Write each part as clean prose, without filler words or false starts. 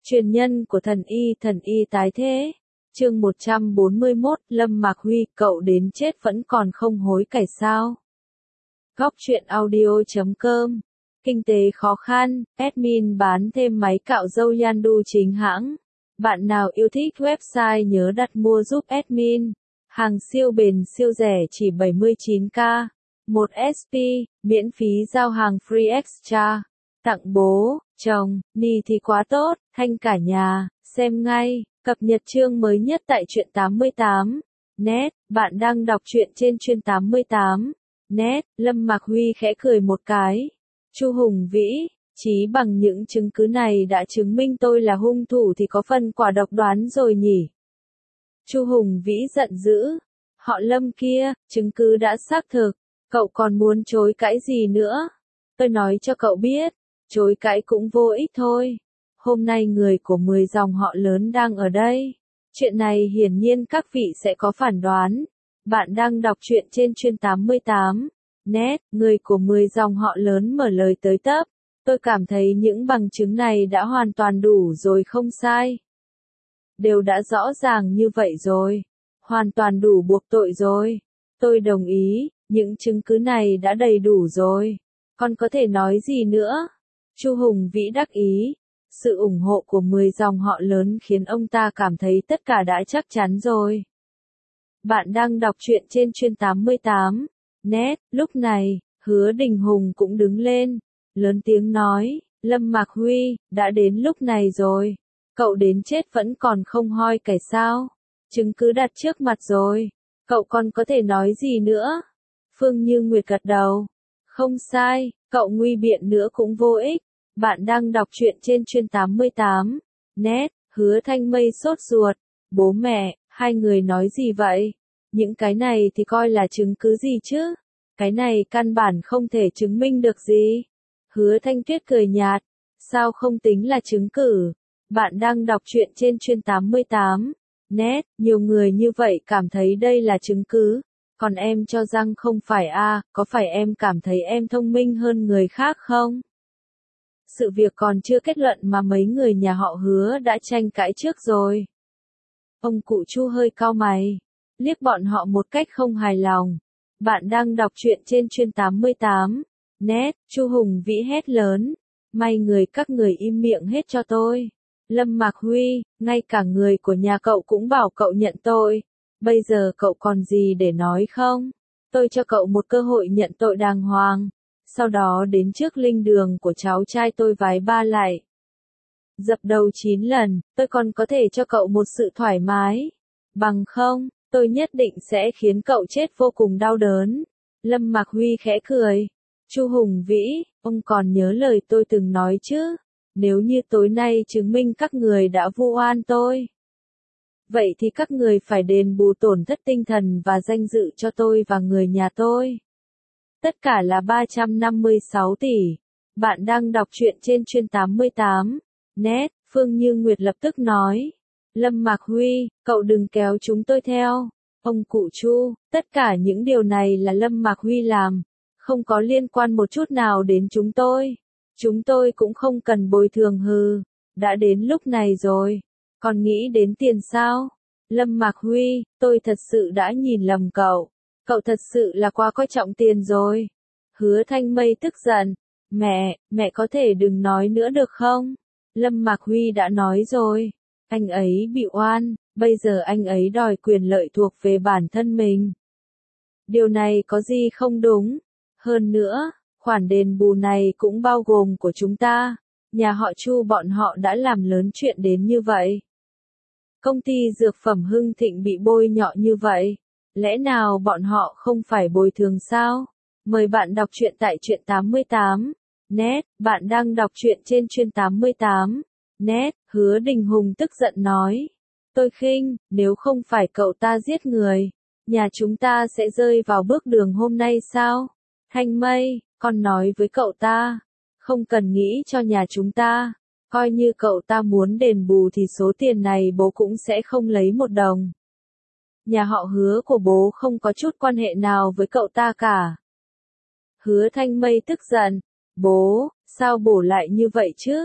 Truyền nhân của thần y tái thế. Chương 141, Lâm Mạc Huy, cậu đến chết vẫn còn không hối cải sao? Góc truyện audio.com. Kinh tế khó khăn, admin bán thêm máy cạo râu Yandu chính hãng. Bạn nào yêu thích website nhớ đặt mua giúp admin. Hàng siêu bền siêu rẻ chỉ 79k. 1 SP, miễn phí giao hàng free extra. Tặng bố, chồng, ni thì quá tốt, thanh cả nhà, xem ngay, cập nhật chương mới nhất tại truyện 88. Net, bạn đang đọc truyện trên truyện 88. Net, Lâm Mạc Huy khẽ cười một cái. Chu Hùng Vĩ, chí bằng những chứng cứ này đã chứng minh tôi là hung thủ thì có phần quả độc đoán rồi nhỉ. Chu Hùng Vĩ giận dữ. Họ Lâm kia, chứng cứ đã xác thực, cậu còn muốn chối cãi gì nữa? Tôi nói cho cậu biết, chối cãi cũng vô ích thôi. Hôm nay người của 10 dòng họ lớn đang ở đây. Chuyện này hiển nhiên các vị sẽ có phản đoán. Bạn đang đọc truyện trên truyện 88. Net, người của 10 dòng họ lớn mở lời tới tấp. Tôi cảm thấy những bằng chứng này đã hoàn toàn đủ rồi không sai. Đều đã rõ ràng như vậy rồi. Hoàn toàn đủ buộc tội rồi. Tôi đồng ý, những chứng cứ này đã đầy đủ rồi. Còn có thể nói gì nữa? Chu Hùng Vĩ đắc ý. Sự ủng hộ của 10 dòng họ lớn khiến ông ta cảm thấy tất cả đã chắc chắn rồi. Bạn đang đọc truyện trên truyện 88. Net, lúc này, Hứa Đình Hùng cũng đứng lên, lớn tiếng nói, Lâm Mạc Huy, đã đến lúc này rồi. Cậu đến chết vẫn còn không hoi cải sao? Chứng cứ đặt trước mặt rồi. Cậu còn có thể nói gì nữa? Phương Như Nguyệt gật đầu. Không sai, cậu nguy biện nữa cũng vô ích. Bạn đang đọc truyện trên truyện 88. Net, Hứa Thanh Mây sốt ruột. Bố mẹ, hai người nói gì vậy? Những cái này thì coi là chứng cứ gì chứ? Cái này căn bản không thể chứng minh được gì. Hứa Thanh Tuyết cười nhạt. Sao không tính là chứng cứ? Bạn đang đọc truyện trên truyện 88. Net, nhiều người như vậy cảm thấy đây là chứng cứ. Còn em cho rằng không phải à, có phải em cảm thấy em thông minh hơn người khác không? Sự việc còn chưa kết luận mà mấy người nhà họ Hứa đã tranh cãi trước rồi. Ông cụ Chu hơi cau mày, liếc bọn họ một cách không hài lòng. Bạn đang đọc truyện trên truyện 88. Net, Chu Hùng Vĩ hét lớn. May người các người im miệng hết cho tôi. Lâm Mạc Huy, ngay cả người của nhà cậu cũng bảo cậu nhận tội. Bây giờ cậu còn gì để nói không? Tôi cho cậu một cơ hội nhận tội đàng hoàng. Sau đó đến trước linh đường của cháu trai tôi vái ba lại. Dập đầu 9 lần, tôi còn có thể cho cậu một sự thoải mái. Bằng không, tôi nhất định sẽ khiến cậu chết vô cùng đau đớn. Lâm Mạc Huy khẽ cười. Chu Hùng Vĩ, ông còn nhớ lời tôi từng nói chứ? Nếu như tối nay chứng minh các người đã vu oan tôi. Vậy thì các người phải đền bù tổn thất tinh thần và danh dự cho tôi và người nhà tôi. Tất cả là 356 tỷ. Bạn đang đọc truyện trên truyện 88. Net, Phương Như Nguyệt lập tức nói. Lâm Mạc Huy, cậu đừng kéo chúng tôi theo. Ông cụ Chu, tất cả những điều này là Lâm Mạc Huy làm. Không có liên quan một chút nào đến chúng tôi. Chúng tôi cũng không cần bồi thường hừ. Đã đến lúc này rồi. Còn nghĩ đến tiền sao? Lâm Mạc Huy, tôi thật sự đã nhìn lầm cậu. Cậu thật sự là quá coi trọng tiền rồi. Hứa Thanh Mây tức giận. Mẹ có thể đừng nói nữa được không? Lâm Mạc Huy đã nói rồi. Anh ấy bị oan, bây giờ anh ấy đòi quyền lợi thuộc về bản thân mình. Điều này có gì không đúng? Hơn nữa, khoản đền bù này cũng bao gồm của chúng ta. Nhà họ Chu bọn họ đã làm lớn chuyện đến như vậy. Công ty dược phẩm Hưng Thịnh bị bôi nhọ như vậy. Lẽ nào bọn họ không phải bồi thường sao? Mời bạn đọc truyện tại truyện 88. Net, bạn đang đọc truyện trên truyện 88. Net, Hứa Đình Hùng tức giận nói. Tôi khinh, nếu không phải cậu ta giết người, nhà chúng ta sẽ rơi vào bước đường hôm nay sao? Thanh Mây, con nói với cậu ta, không cần nghĩ cho nhà chúng ta. Coi như cậu ta muốn đền bù thì số tiền này bố cũng sẽ không lấy một đồng. Nhà họ Hứa của bố không có chút quan hệ nào với cậu ta cả. Hứa Thanh Mây tức giận. Bố, sao bổ lại như vậy chứ?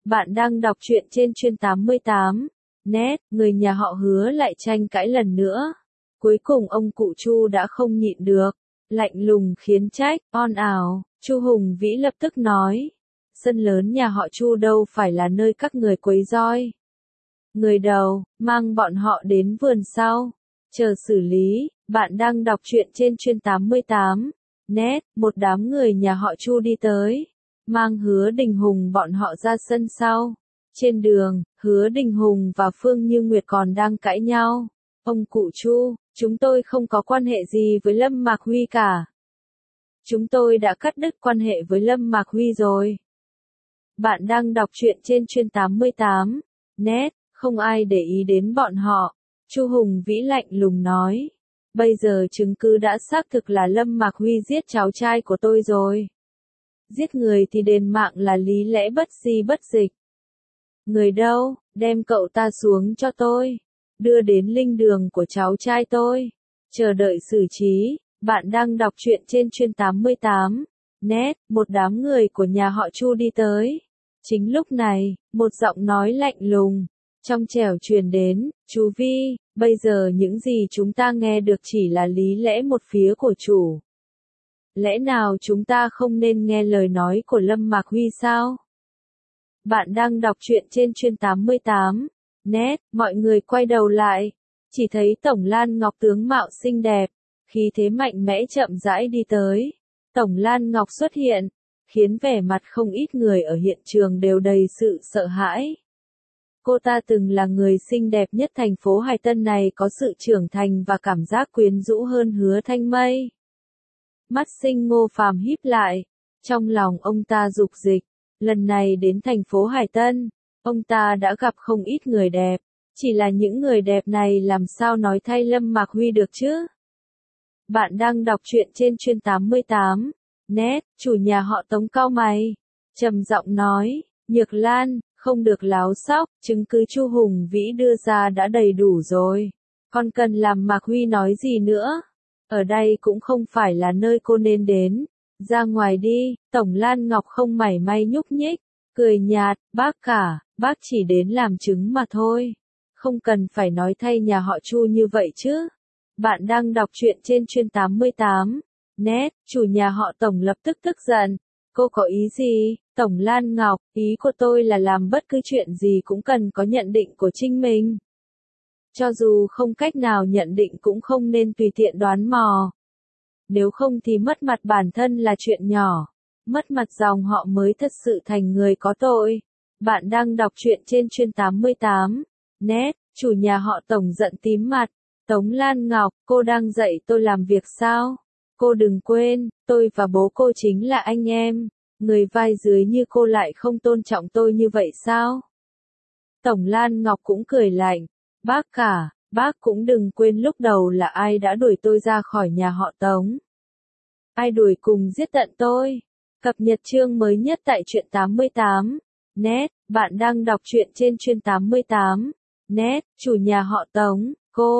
Bạn đang đọc truyện trên chuyên 88. Net, người nhà họ Hứa lại tranh cãi lần nữa. Cuối cùng ông cụ Chu đã không nhịn được, lạnh lùng khiến trách, on ào. Chu Hùng Vĩ lập tức nói, sân lớn nhà họ Chu đâu phải là nơi các người quấy roi. Người đầu, mang bọn họ đến vườn sau, chờ xử lý. Bạn đang đọc truyện trên chuyên 88. Net, một đám người nhà họ Chu đi tới, mang Hứa Đình Hùng bọn họ ra sân sau. Trên đường, Hứa Đình Hùng và Phương Như Nguyệt còn đang cãi nhau. Ông cụ Chu, chúng tôi không có quan hệ gì với Lâm Mạc Huy cả. Chúng tôi đã cắt đứt quan hệ với Lâm Mạc Huy rồi. Bạn đang đọc truyện trên chuyên 88. Net, không ai để ý đến bọn họ. Chu Hùng Vĩ lạnh lùng nói. Bây giờ chứng cứ đã xác thực là Lâm Mạc Huy giết cháu trai của tôi rồi. Giết người thì đền mạng là lý lẽ bất di bất dịch. Người đâu, đem cậu ta xuống cho tôi. Đưa đến linh đường của cháu trai tôi. Chờ đợi xử trí. Bạn đang đọc truyện trên chuyên 88. Net, một đám người của nhà họ Chu đi tới. Chính lúc này, một giọng nói lạnh lùng, trong trẻo truyền đến, chú Vi, bây giờ những gì chúng ta nghe được chỉ là lý lẽ một phía của chủ. Lẽ nào chúng ta không nên nghe lời nói của Lâm Mạc Huy sao? Bạn đang đọc truyện trên chuyên 88. Net, mọi người quay đầu lại, chỉ thấy Tổng Lan Ngọc tướng mạo xinh đẹp, khí thế mạnh mẽ chậm rãi đi tới. Tổng Lan Ngọc xuất hiện, khiến vẻ mặt không ít người ở hiện trường đều đầy sự sợ hãi. Cô ta từng là người xinh đẹp nhất thành phố Hải Tân này, có sự trưởng thành và cảm giác quyến rũ hơn Hứa Thanh Mây. Mắt Sinh Ngô Phàm híp lại, trong lòng ông ta dục dịch, lần này đến thành phố Hải Tân, ông ta đã gặp không ít người đẹp, chỉ là những người đẹp này làm sao nói thay Lâm Mạc Huy được chứ? Bạn đang đọc truyện trên chuyên 88. Net, chủ nhà họ Tống cau mày, trầm giọng nói, Nhược Lan, không được láo xóc, chứng cứ Chu Hùng Vĩ đưa ra đã đầy đủ rồi. Còn cần làm Mạc Huy nói gì nữa? Ở đây cũng không phải là nơi cô nên đến. Ra ngoài đi. Tổng Lan Ngọc không mảy may nhúc nhích, cười nhạt, bác chỉ đến làm chứng mà thôi. Không cần phải nói thay nhà họ Chu như vậy chứ. Bạn đang đọc truyện trên chuyên 88. Net, chủ nhà họ Tổng lập tức tức giận. Cô có ý gì? Tổng Lan Ngọc, ý của tôi là làm bất cứ chuyện gì cũng cần có nhận định của chính mình. Cho dù không cách nào nhận định cũng không nên tùy tiện đoán mò. Nếu không thì mất mặt bản thân là chuyện nhỏ, mất mặt dòng họ mới thật sự thành người có tội. Bạn đang đọc truyện trên chuyên 88. Net, chủ nhà họ Tổng giận tím mặt. Tống Lan Ngọc, cô đang dạy tôi làm việc sao? Cô đừng quên, tôi và bố cô chính là anh em. Người vai dưới như cô lại không tôn trọng tôi như vậy sao? Tổng Lan Ngọc cũng cười lạnh. Bác cũng đừng quên lúc đầu là ai đã đuổi tôi ra khỏi nhà họ Tống. Ai đuổi cùng giết tận tôi. Cập nhật chương mới nhất tại truyện 88. Net, bạn đang đọc truyện trên chuyên 88. Net, chủ nhà họ Tống,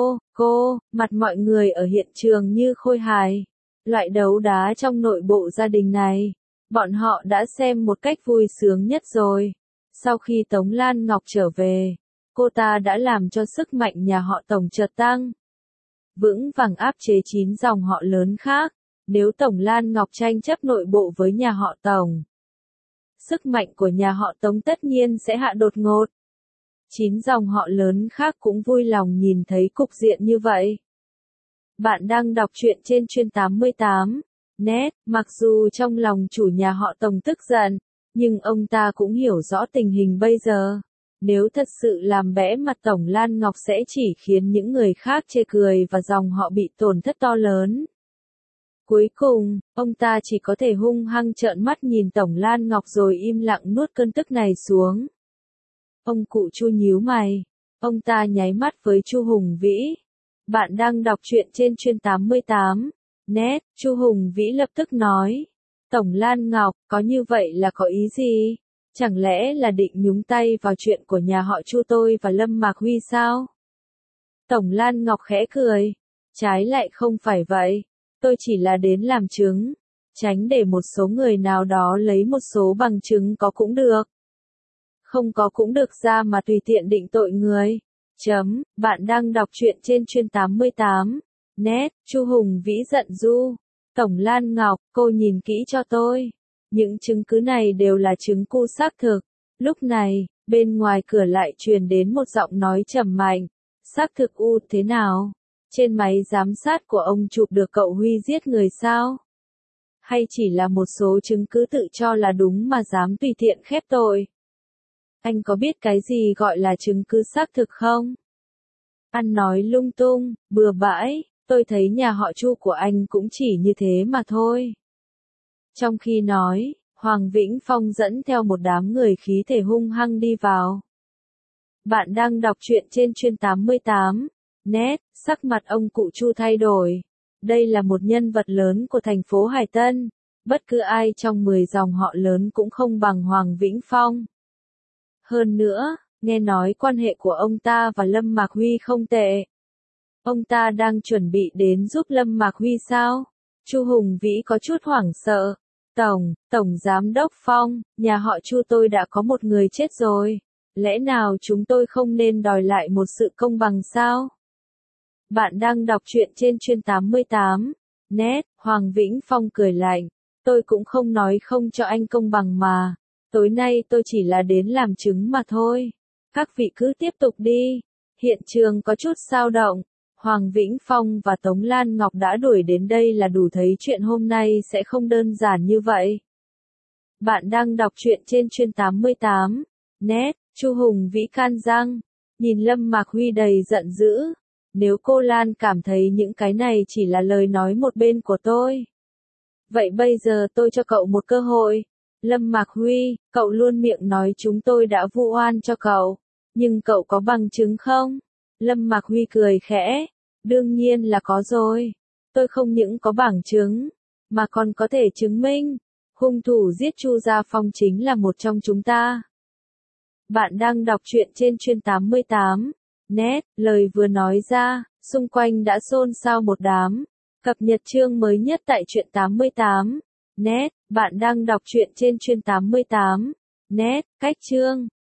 mặt mọi người ở hiện trường như khôi hài. Loại đấu đá trong nội bộ gia đình này, bọn họ đã xem một cách vui sướng nhất rồi. Sau khi Tống Lan Ngọc trở về, cô ta đã làm cho sức mạnh nhà họ Tổng chợt tăng, vững vàng áp chế 9 dòng họ lớn khác. Nếu Tổng Lan Ngọc tranh chấp nội bộ với nhà họ Tổng, sức mạnh của nhà họ Tống tất nhiên sẽ hạ đột ngột. 9 dòng họ lớn khác cũng vui lòng nhìn thấy cục diện như vậy. Bạn đang đọc truyện trên chuyên 88. Net, mặc dù trong lòng chủ nhà họ Tổng tức giận, nhưng ông ta cũng hiểu rõ tình hình bây giờ. Nếu thật sự làm bẽ mặt Tổng Lan Ngọc sẽ chỉ khiến những người khác chê cười và dòng họ bị tổn thất to lớn. Cuối cùng, ông ta chỉ có thể hung hăng trợn mắt nhìn Tổng Lan Ngọc rồi im lặng nuốt cơn tức này xuống. Ông cụ Chu nhíu mày. Ông ta nháy mắt với Chu Hùng Vĩ. Bạn đang đọc truyện trên chuyên 88. Net, Chu Hùng Vĩ lập tức nói. Tổng Lan Ngọc, có như vậy là có ý gì? Chẳng lẽ là định nhúng tay vào chuyện của nhà họ Chu tôi và Lâm Mạc Huy sao? Tổng Lan Ngọc khẽ cười. Trái lại không phải vậy. Tôi chỉ là đến làm chứng. Tránh để một số người nào đó lấy một số bằng chứng có cũng được. Không có cũng được ra mà tùy tiện định tội người. Bạn đang đọc truyện trên chuyên 88. Net, Chu Hùng Vĩ giận du. Tổng Lan Ngọc, cô nhìn kỹ cho tôi. Những chứng cứ này đều là chứng cu xác thực. Lúc này, bên ngoài cửa lại truyền đến một giọng nói trầm mạnh. Xác thực thế nào? Trên máy giám sát của ông chụp được cậu Huy giết người sao? Hay chỉ là một số chứng cứ tự cho là đúng mà dám tùy tiện khép tội? Anh có biết cái gì gọi là chứng cứ xác thực không? Ăn nói lung tung, bừa bãi, tôi thấy nhà họ Chu của anh cũng chỉ như thế mà thôi. Trong khi nói, Hoàng Vĩnh Phong dẫn theo một đám người khí thể hung hăng đi vào. Bạn đang đọc truyện trên chuyên 88. Net, sắc mặt ông cụ Chu thay đổi. Đây là một nhân vật lớn của thành phố Hải Tân. Bất cứ ai trong 10 dòng họ lớn cũng không bằng Hoàng Vĩnh Phong. Hơn nữa, nghe nói quan hệ của ông ta và Lâm Mạc Huy không tệ. Ông ta đang chuẩn bị đến giúp Lâm Mạc Huy sao? Chu Hùng Vĩ có chút hoảng sợ. Tổng Giám đốc Phong, nhà họ Chu tôi đã có một người chết rồi. Lẽ nào chúng tôi không nên đòi lại một sự công bằng sao? Bạn đang đọc truyện trên chuyên 88. Net, Hoàng Vĩnh Phong cười lạnh. Tôi cũng không nói không cho anh công bằng mà. Tối nay tôi chỉ là đến làm chứng mà thôi. Các vị cứ tiếp tục đi. Hiện trường có chút xao động. Hoàng Vĩnh Phong và Tống Lan Ngọc đã đuổi đến đây là đủ thấy chuyện hôm nay sẽ không đơn giản như vậy. Bạn đang đọc truyện trên chuyên 88. Net, Chu Hùng Vĩ can giang. Nhìn Lâm Mạc Huy đầy giận dữ. Nếu cô Lan cảm thấy những cái này chỉ là lời nói một bên của tôi. Vậy bây giờ tôi cho cậu một cơ hội. Lâm Mạc Huy, cậu luôn miệng nói chúng tôi đã vu oan cho cậu. Nhưng cậu có bằng chứng không? Lâm Mạc Huy cười khẽ. Đương nhiên là có rồi. Tôi không những có bằng chứng, mà còn có thể chứng minh. Hung thủ giết Chu Gia Phong chính là một trong chúng ta. Bạn đang đọc truyện trên chuyên 88. Net, lời vừa nói ra, xung quanh đã xôn xao một đám. Cập nhật chương mới nhất tại truyện 88. Net, bạn đang đọc truyện trên chuyên 88. Net, cách chương.